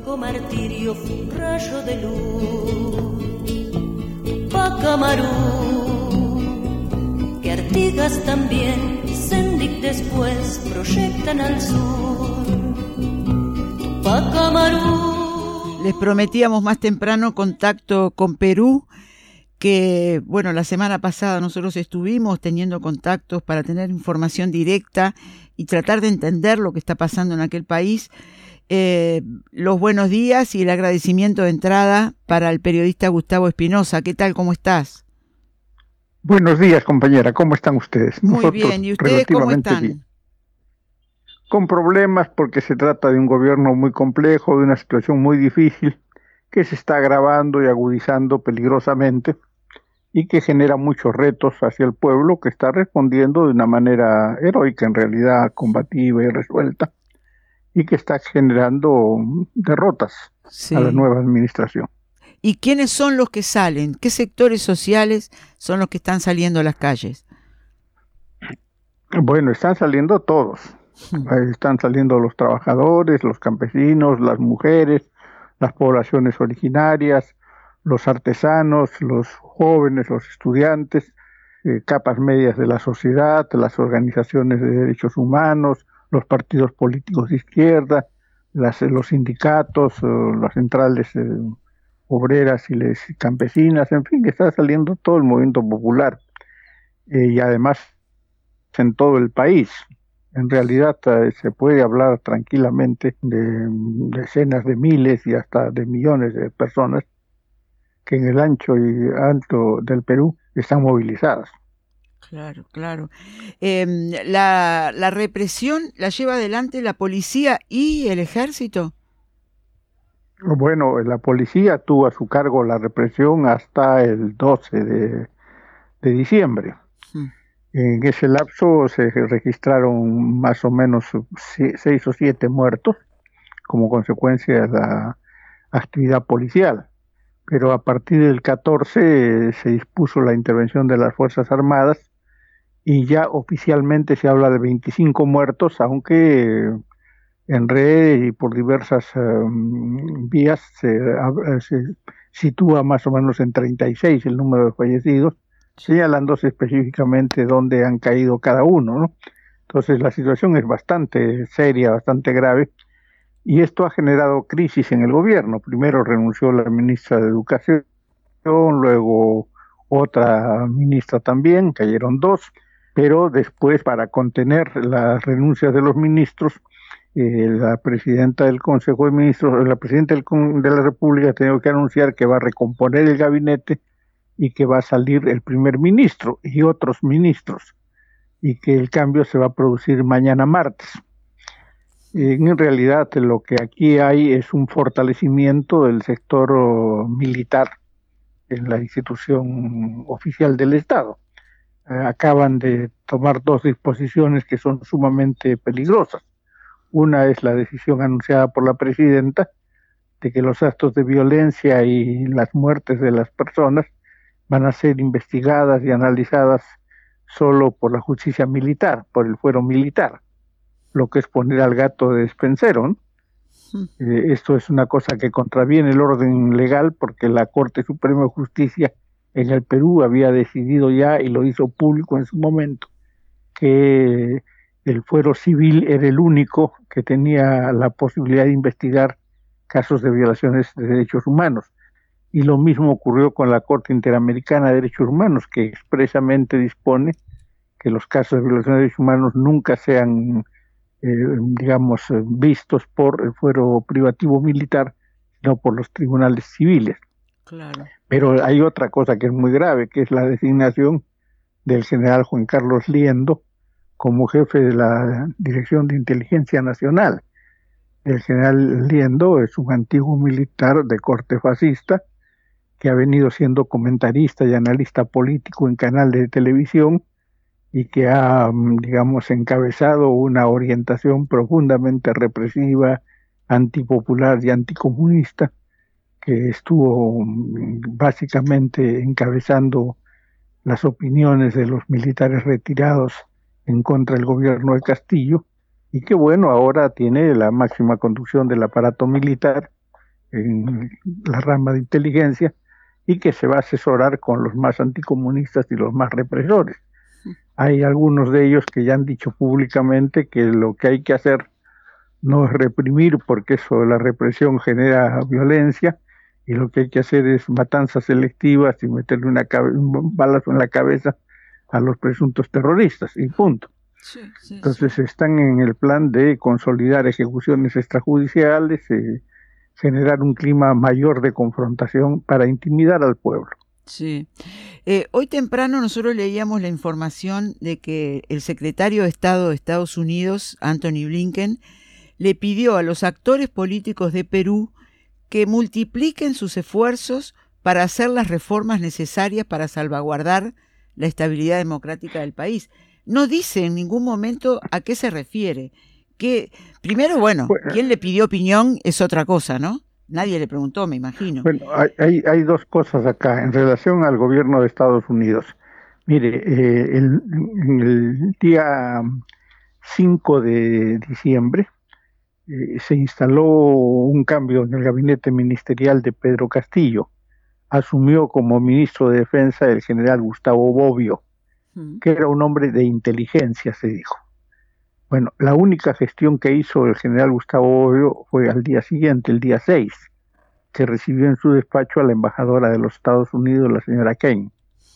martirio fue un rayo de luz. Pacamarú, que Artigas también y Sendik después proyectan al sur. Pacamarú. Les prometíamos más temprano contacto con Perú, que bueno, la semana pasada nosotros estuvimos teniendo contactos para tener información directa y tratar de entender lo que está pasando en aquel país. Los buenos días y el agradecimiento de entrada para el periodista Gustavo Espinosa. ¿Qué tal? ¿Cómo estás? Buenos días, compañera. ¿Cómo están ustedes? Muy Nosotros bien. ¿Y ustedes cómo están? Bien. Con problemas porque se trata de un gobierno muy complejo, de una situación muy difícil que se está agravando y agudizando peligrosamente y que genera muchos retos hacia el pueblo, que está respondiendo de una manera heroica, en realidad combativa y resuelta, y que está generando derrotas a la nueva administración. ¿Y quiénes son los que salen? ¿Qué sectores sociales son los que están saliendo a las calles? Bueno, están saliendo todos. Están saliendo los trabajadores, los campesinos, las mujeres, las poblaciones originarias, los artesanos, los jóvenes, los estudiantes, capas medias de la sociedad, las organizaciones de derechos humanos, los partidos políticos de izquierda, los sindicatos, las centrales obreras y campesinas, en fin, que está saliendo todo el movimiento popular y además en todo el país. En realidad se puede hablar tranquilamente de decenas de miles y hasta de millones de personas que en el ancho y alto del Perú están movilizadas. Claro, claro. ¿La represión la lleva adelante la policía y el ejército? Bueno, la policía tuvo a su cargo la represión hasta el 12 de diciembre. En ese lapso se registraron más o menos 6 o 7 muertos como consecuencia de la actividad policial. Pero a partir del 14 se dispuso la intervención de las Fuerzas Armadas y ya oficialmente se habla de 25 muertos, aunque en red y por diversas vías se sitúa más o menos en 36 el número de fallecidos, señalándose específicamente dónde han caído cada uno, ¿no? Entonces la situación es bastante seria, bastante grave, y esto ha generado crisis en el gobierno. Primero renunció la ministra de Educación, luego otra ministra también, cayeron 2, pero después, para contener las renuncias de los ministros, la presidenta del Consejo de Ministros, la presidenta de la República ha tenido que anunciar que va a recomponer el gabinete y que va a salir el primer ministro y otros ministros, y que el cambio se va a producir mañana martes. En realidad lo que aquí hay es un fortalecimiento del sector militar en la institución oficial del Estado. Acaban de tomar 2 disposiciones que son sumamente peligrosas. Una es la decisión anunciada por la presidenta de que los actos de violencia y las muertes de las personas van a ser investigadas y analizadas solo por la justicia militar, por el fuero militar, lo que es poner al gato de despensero, ¿no? Esto es una cosa que contraviene el orden legal, porque la Corte Suprema de Justicia en el Perú había decidido ya, y lo hizo público en su momento, que el fuero civil era el único que tenía la posibilidad de investigar casos de violaciones de derechos humanos. Y lo mismo ocurrió con la Corte Interamericana de Derechos Humanos, que expresamente dispone que los casos de violación de derechos humanos nunca sean, vistos por el fuero privativo militar, sino por los tribunales civiles. Claro. Pero hay otra cosa que es muy grave, que es la designación del general Juan Carlos Liendo como jefe de la Dirección de Inteligencia Nacional. El general Liendo es un antiguo militar de corte fascista que ha venido siendo comentarista y analista político en canales de televisión y que ha, encabezado una orientación profundamente represiva, antipopular y anticomunista, que estuvo básicamente encabezando las opiniones de los militares retirados en contra del gobierno de Castillo, y que ahora tiene la máxima conducción del aparato militar en la rama de inteligencia y que se va a asesorar con los más anticomunistas y los más represores. Hay algunos de ellos que ya han dicho públicamente que lo que hay que hacer no es reprimir, porque eso, la represión genera violencia, y lo que hay que hacer es matanzas selectivas y meterle un balazo en la cabeza a los presuntos terroristas, y punto. Entonces están en el plan de consolidar ejecuciones extrajudiciales, generar un clima mayor de confrontación para intimidar al pueblo. Sí. Hoy temprano nosotros leíamos la información de que el secretario de Estado de Estados Unidos, Anthony Blinken, le pidió a los actores políticos de Perú que multipliquen sus esfuerzos para hacer las reformas necesarias para salvaguardar la estabilidad democrática del país. No dice en ningún momento a qué se refiere. Que primero, bueno, quién le pidió opinión es otra cosa, ¿no? Nadie le preguntó, me imagino. Bueno, hay dos cosas acá en relación al gobierno de Estados Unidos. Mire, en el día 5 de diciembre se instaló un cambio en el gabinete ministerial de Pedro Castillo. Asumió como ministro de Defensa el general Gustavo Bobbio, que era un hombre de inteligencia, se dijo. Bueno, la única gestión que hizo el general Gustavo Bobbio fue al día siguiente, el día 6, que recibió en su despacho a la embajadora de los Estados Unidos, la señora Kane.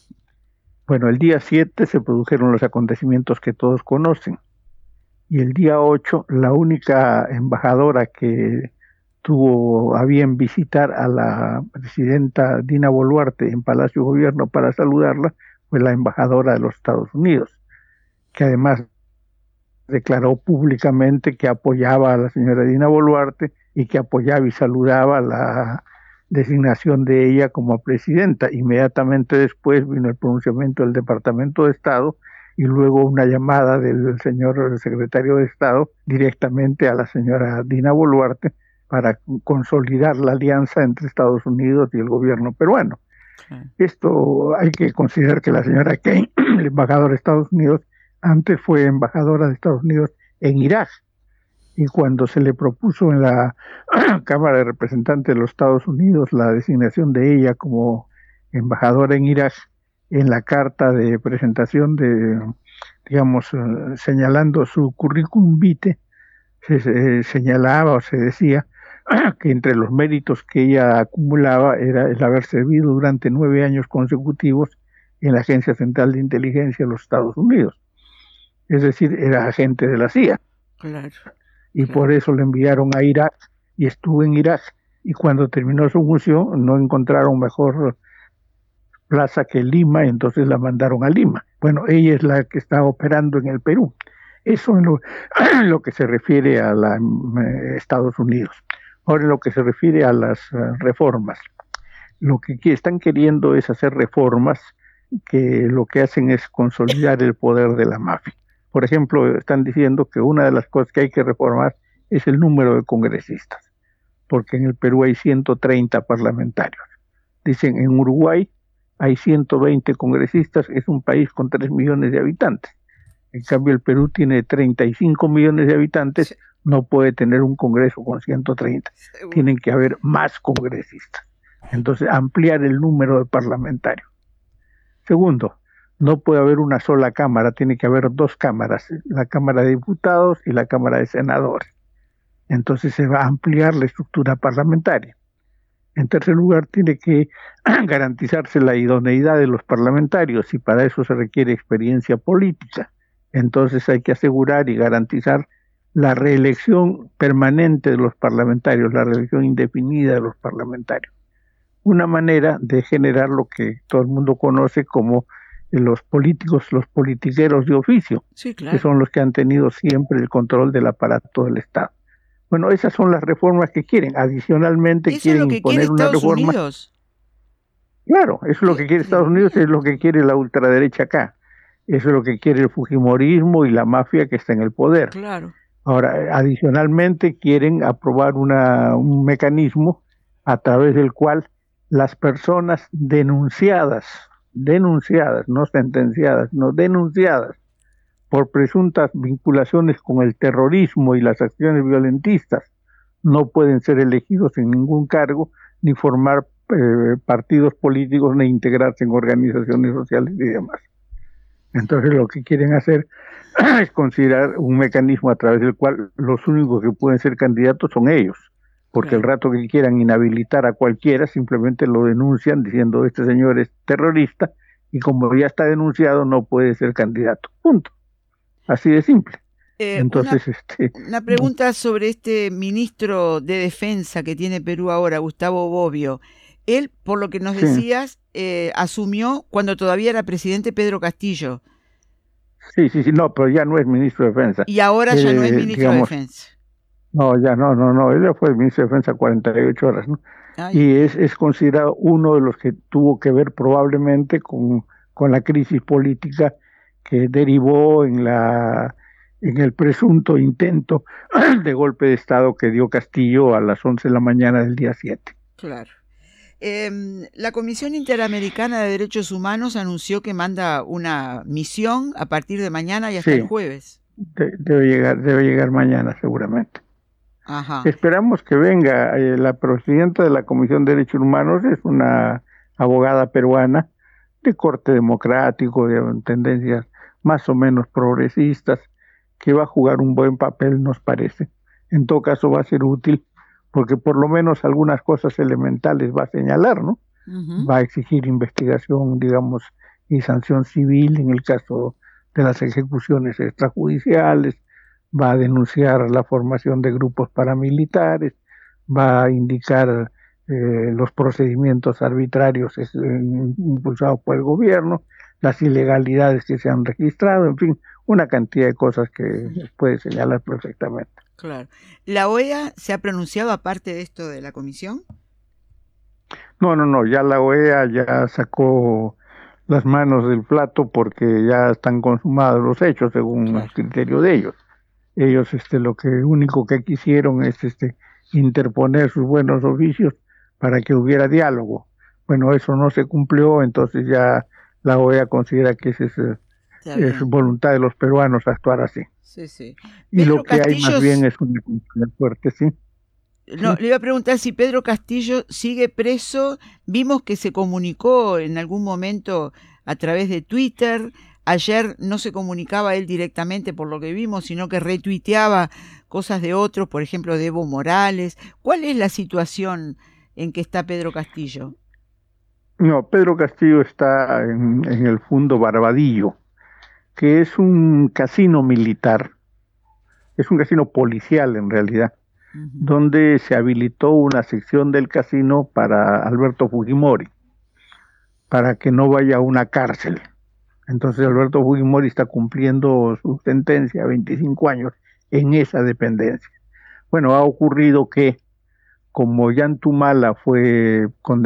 Bueno, el día 7 se produjeron los acontecimientos que todos conocen. Y el día 8, la única embajadora que tuvo a bien visitar a la presidenta Dina Boluarte en Palacio Gobierno para saludarla fue la embajadora de los Estados Unidos, que además declaró públicamente que apoyaba a la señora Dina Boluarte y que apoyaba y saludaba la designación de ella como presidenta. Inmediatamente después vino el pronunciamiento del Departamento de Estado y luego una llamada del señor secretario de Estado directamente a la señora Dina Boluarte para consolidar la alianza entre Estados Unidos y el gobierno peruano. Esto hay que considerar que la señora Kane, la embajadora de Estados Unidos, antes fue embajadora de Estados Unidos en Irak, y cuando se le propuso en la Cámara de Representantes de los Estados Unidos la designación de ella como embajadora en Irak, en la carta de presentación de, digamos, señalando su currículum vitae, se señalaba o se decía que entre los méritos que ella acumulaba era el haber servido durante 9 años consecutivos en la Agencia Central de Inteligencia de los Estados Unidos. Es decir, era agente de la CIA. Claro. Y por eso le enviaron a Irak y estuvo en Irak. Y cuando terminó su función no encontraron mejor plaza que Lima, entonces la mandaron a Lima. Bueno, ella es la que está operando en el Perú. Eso en lo que se refiere a Estados Unidos. Ahora, en lo que se refiere a las reformas, lo que están queriendo es hacer reformas que lo que hacen es consolidar el poder de la mafia. Por ejemplo, están diciendo que una de las cosas que hay que reformar es el número de congresistas, porque en el Perú hay 130 parlamentarios. Dicen, en Uruguay hay 120 congresistas, es un país con 3 millones de habitantes. En cambio, el Perú tiene 35 millones de habitantes, no puede tener un congreso con 130. Tienen que haber más congresistas. Entonces, ampliar el número de parlamentarios. Segundo, no puede haber una sola cámara, tiene que haber 2 cámaras, la Cámara de Diputados y la Cámara de Senadores. Entonces se va a ampliar la estructura parlamentaria. En tercer lugar, tiene que garantizarse la idoneidad de los parlamentarios y para eso se requiere experiencia política. Entonces hay que asegurar y garantizar la reelección permanente de los parlamentarios, la reelección indefinida de los parlamentarios. Una manera de generar lo que todo el mundo conoce como los políticos, los politiqueros de oficio, sí, claro, que son los que han tenido siempre el control del aparato del Estado. Bueno, esas son las reformas que quieren. Adicionalmente quieren imponer una reforma. Unidos. Claro, eso es lo que quiere Estados Unidos, es lo que quiere la ultraderecha acá. Eso es lo que quiere el fujimorismo y la mafia que está en el poder. Claro. Ahora, adicionalmente quieren aprobar un mecanismo a través del cual las personas denunciadas, no sentenciadas, no denunciadas, por presuntas vinculaciones con el terrorismo y las acciones violentistas, no pueden ser elegidos en ningún cargo, ni formar partidos políticos, ni integrarse en organizaciones sociales y demás. Entonces lo que quieren hacer es considerar un mecanismo a través del cual los únicos que pueden ser candidatos son ellos, porque el rato que quieran inhabilitar a cualquiera, simplemente lo denuncian diciendo este señor es terrorista, y como ya está denunciado no puede ser candidato, punto. Así de simple. Entonces, una pregunta sobre este ministro de Defensa que tiene Perú ahora, Gustavo Bobbio. Él, por lo que nos decías, asumió cuando todavía era presidente Pedro Castillo. Sí, no, pero ya no es ministro de Defensa. Y ahora ya no es ministro de Defensa. No, ya no, él ya fue ministro de Defensa 48 horas, ¿no? Y es considerado uno de los que tuvo que ver probablemente con la crisis política que derivó en el presunto intento de golpe de Estado que dio Castillo a las 11 de la mañana del día 7. Claro. La Comisión Interamericana de Derechos Humanos anunció que manda una misión a partir de mañana y hasta el jueves. Debe llegar mañana seguramente. Ajá. Esperamos que venga. La presidenta de la Comisión de Derechos Humanos es una abogada peruana de corte democrático, de tendencias más o menos progresistas, que va a jugar un buen papel, nos parece. En todo caso va a ser útil, porque por lo menos algunas cosas elementales va a señalar, ¿no? Uh-huh. Va a exigir investigación, digamos, y sanción civil en el caso de las ejecuciones extrajudiciales, va a denunciar la formación de grupos paramilitares, va a indicar los procedimientos arbitrarios impulsados por el gobierno, las ilegalidades que se han registrado, en fin, una cantidad de cosas que puede señalar perfectamente. Claro. ¿La OEA se ha pronunciado aparte de esto de la comisión? No, ya la OEA ya sacó las manos del plato porque ya están consumados los hechos según el criterio de ellos. Ellos lo único que quisieron es interponer sus buenos oficios para que hubiera diálogo. Bueno, eso no se cumplió, entonces ya la OEA considera que es voluntad de los peruanos actuar así. Sí. Y lo que hay más bien es una confusión fuerte, ¿sí? No, le iba a preguntar si Pedro Castillo sigue preso. Vimos que se comunicó en algún momento a través de Twitter. Ayer no se comunicaba él directamente por lo que vimos, sino que retuiteaba cosas de otros, por ejemplo de Evo Morales. ¿Cuál es la situación en que está Pedro Castillo? No, Pedro Castillo está en el Fundo Barbadillo, que es un casino militar, es un casino policial en realidad, uh-huh, donde se habilitó una sección del casino para Alberto Fujimori, para que no vaya a una cárcel. Entonces Alberto Fujimori está cumpliendo su sentencia, 25 años, en esa dependencia. Bueno, ha ocurrido que como Ollantumala fue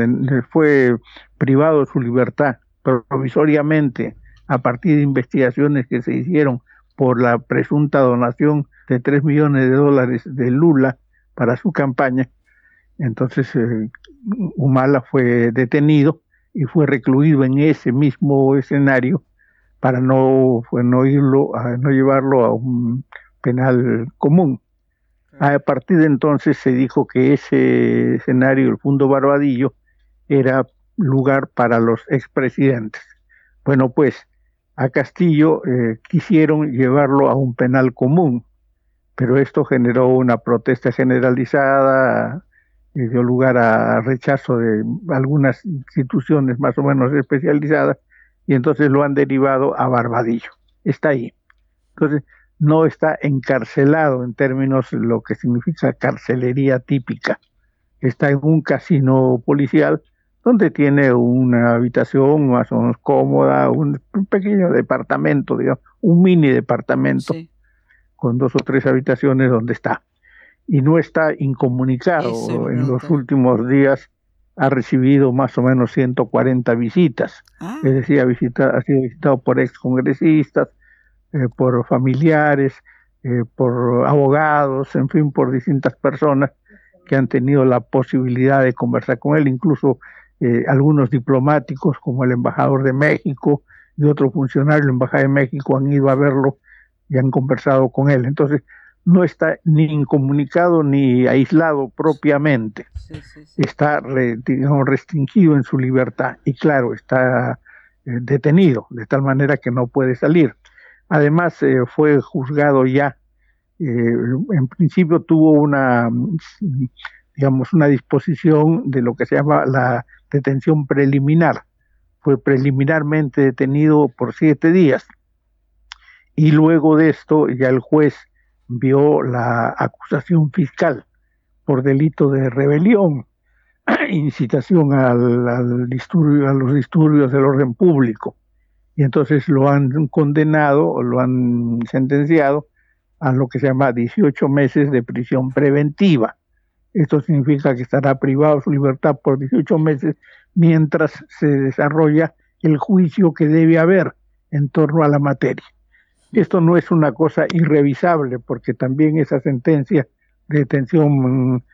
privado de su libertad provisoriamente a partir de investigaciones que se hicieron por la presunta donación de $3 millones de Lula para su campaña, entonces Humala fue detenido y fue recluido en ese mismo escenario para no llevarlo a un penal común. A partir de entonces se dijo que ese escenario, el Fundo Barbadillo, era lugar para los expresidentes. Bueno, pues a Castillo quisieron llevarlo a un penal común, pero esto generó una protesta generalizada y dio lugar a rechazo de algunas instituciones más o menos especializadas, y entonces lo han derivado a Barbadillo. Está ahí. Entonces, no está encarcelado en términos de lo que significa carcelería típica. Está en un casino policial donde tiene una habitación más o menos cómoda, un pequeño departamento, digamos, un mini departamento, sí, con 2 o 3 habitaciones donde está. Y no está incomunicado. En los últimos días ha recibido más o menos 140 visitas. Es decir, ha sido visitado por excongresistas, por familiares, por abogados, en fin, por distintas personas que han tenido la posibilidad de conversar con él, incluso algunos diplomáticos como el embajador de México y otro funcionario de la Embajada de México han ido a verlo y han conversado con él. Entonces, no está ni incomunicado ni aislado propiamente. Está digamos, restringido en su libertad y claro, está detenido, de tal manera que no puede salir. Además, fue juzgado ya, en principio tuvo una disposición de lo que se llama la detención preliminar. Fue preliminarmente detenido por 7 días y luego de esto ya el juez vio la acusación fiscal por delito de rebelión, incitación a los disturbios del orden público, y entonces lo han condenado o lo han sentenciado a lo que se llama 18 meses de prisión preventiva. Esto significa que estará privado de su libertad por 18 meses mientras se desarrolla el juicio que debe haber en torno a la materia. Esto no es una cosa irrevisable, porque también esa sentencia de detención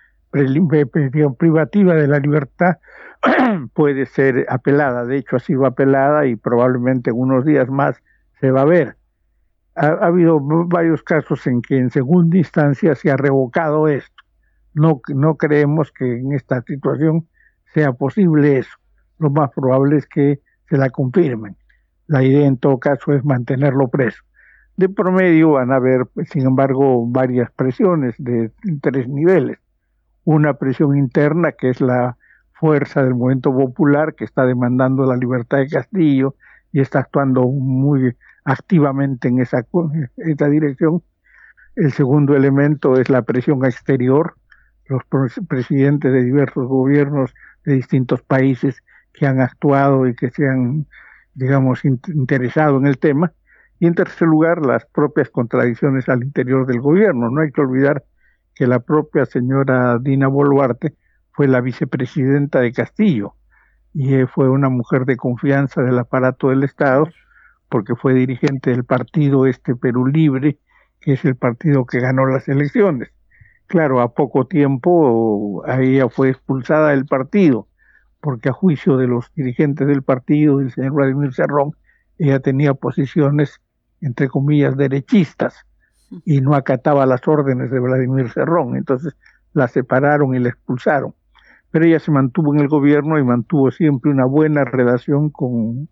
privativa de la libertad puede ser apelada. De hecho, ha sido apelada y probablemente en unos días más se va a ver. Ha habido varios casos en que en segunda instancia se ha revocado esto. No creemos que en esta situación sea posible eso. Lo más probable es que se la confirmen. La idea en todo caso es mantenerlo preso. De promedio van a haber, sin embargo, varias presiones de 3 niveles. Una presión interna, que es la fuerza del movimiento popular, que está demandando la libertad de Castillo y está actuando muy activamente en esa dirección. El segundo elemento es la presión exterior, los presidentes de diversos gobiernos de distintos países que han actuado y que se han, digamos, interesado en el tema. Y en tercer lugar, las propias contradicciones al interior del gobierno. No hay que olvidar que la propia señora Dina Boluarte fue la vicepresidenta de Castillo y fue una mujer de confianza del aparato del Estado, porque fue dirigente del partido Perú Libre, que es el partido que ganó las elecciones. Claro, a poco tiempo ella fue expulsada del partido, porque a juicio de los dirigentes del partido, del señor Vladimir Cerrón, ella tenía posiciones, entre comillas, derechistas, y no acataba las órdenes de Vladimir Cerrón. Entonces la separaron y la expulsaron. Pero ella se mantuvo en el gobierno y mantuvo siempre una buena relación con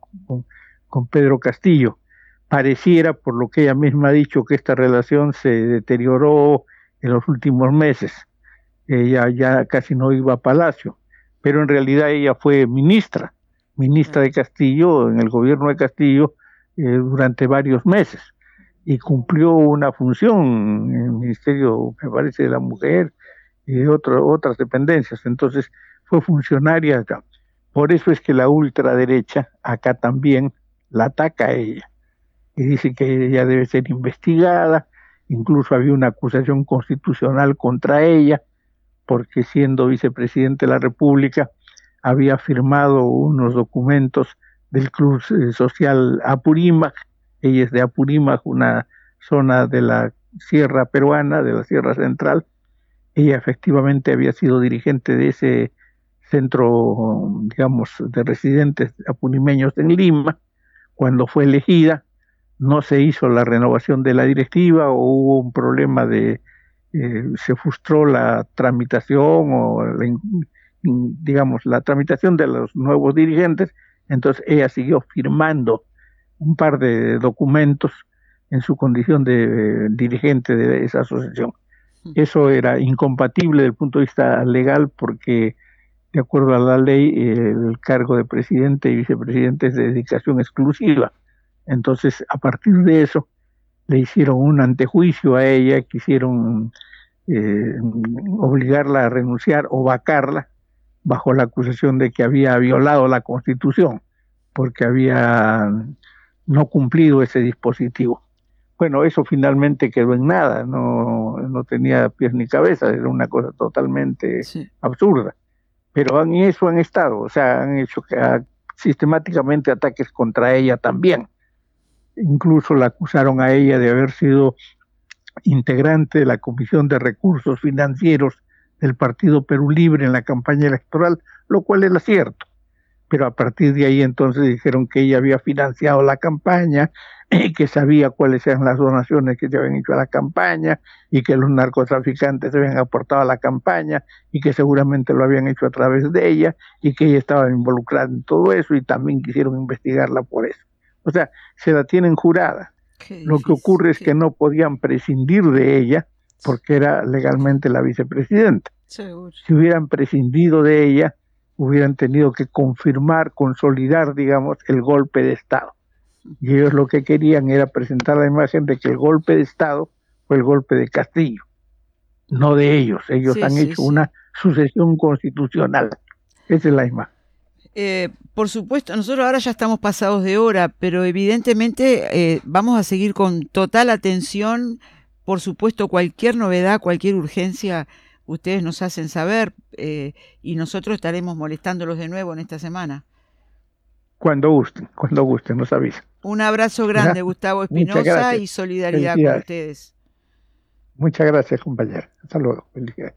Pedro Castillo. Pareciera, por lo que ella misma ha dicho, que esta relación se deterioró en los últimos meses. Ella ya casi no iba a Palacio, pero en realidad ella fue ministra de Castillo, en el gobierno de Castillo, durante varios meses, y cumplió una función en el Ministerio, me parece, de la Mujer y otras dependencias. Entonces fue funcionaria acá. Por eso es que la ultraderecha acá también la ataca a ella y dice que ella debe ser investigada. Incluso había una acusación constitucional contra ella, porque siendo vicepresidente de la República había firmado unos documentos del Club Social Apurímac. Ella es de Apurímac, una zona de la sierra peruana, de la sierra central. Ella efectivamente había sido dirigente de ese centro, digamos, de residentes apurimeños en Lima. Cuando fue elegida, no se hizo la renovación de la directiva, o hubo un problema se frustró la tramitación o la tramitación de los nuevos dirigentes. Entonces ella siguió firmando un par de documentos en su condición de dirigente de esa asociación. Eso era incompatible desde el punto de vista legal, porque de acuerdo a la ley el cargo de presidente y vicepresidente es de dedicación exclusiva. Entonces, a partir de eso le hicieron un antejuicio a ella, quisieron obligarla a renunciar o vacarla bajo la acusación de que había violado la Constitución porque había no cumplido ese dispositivo. Bueno, eso finalmente quedó en nada, no tenía pies ni cabeza, era una cosa totalmente absurda. Pero en eso han estado, o sea, han hecho sistemáticamente ataques contra ella también. Incluso la acusaron a ella de haber sido integrante de la Comisión de Recursos Financieros del Partido Perú Libre en la campaña electoral, lo cual era cierto. Pero a partir de ahí entonces dijeron que ella había financiado la campaña, que sabía cuáles eran las donaciones que se habían hecho a la campaña y que los narcotraficantes se habían aportado a la campaña y que seguramente lo habían hecho a través de ella y que ella estaba involucrada en todo eso y también quisieron investigarla por eso. O sea, se la tienen jurada. Lo que ocurre es que no podían prescindir de ella porque era legalmente la vicepresidenta. Seguro. Si hubieran prescindido de ella, hubieran tenido que confirmar, consolidar, digamos, el golpe de Estado. Y ellos lo que querían era presentar la imagen de que el golpe de Estado fue el golpe de Castillo, no de ellos. Ellos han hecho una sucesión constitucional. Esa es la imagen. Por supuesto, nosotros ahora ya estamos pasados de hora, pero evidentemente vamos a seguir con total atención. Por supuesto, cualquier novedad, cualquier urgencia, ustedes nos hacen saber y nosotros estaremos molestándolos de nuevo en esta semana. Cuando gusten, nos avisan. Un abrazo grande, Gustavo Espinosa, y solidaridad con ustedes. Muchas gracias, compañero. Hasta luego. Felicidades.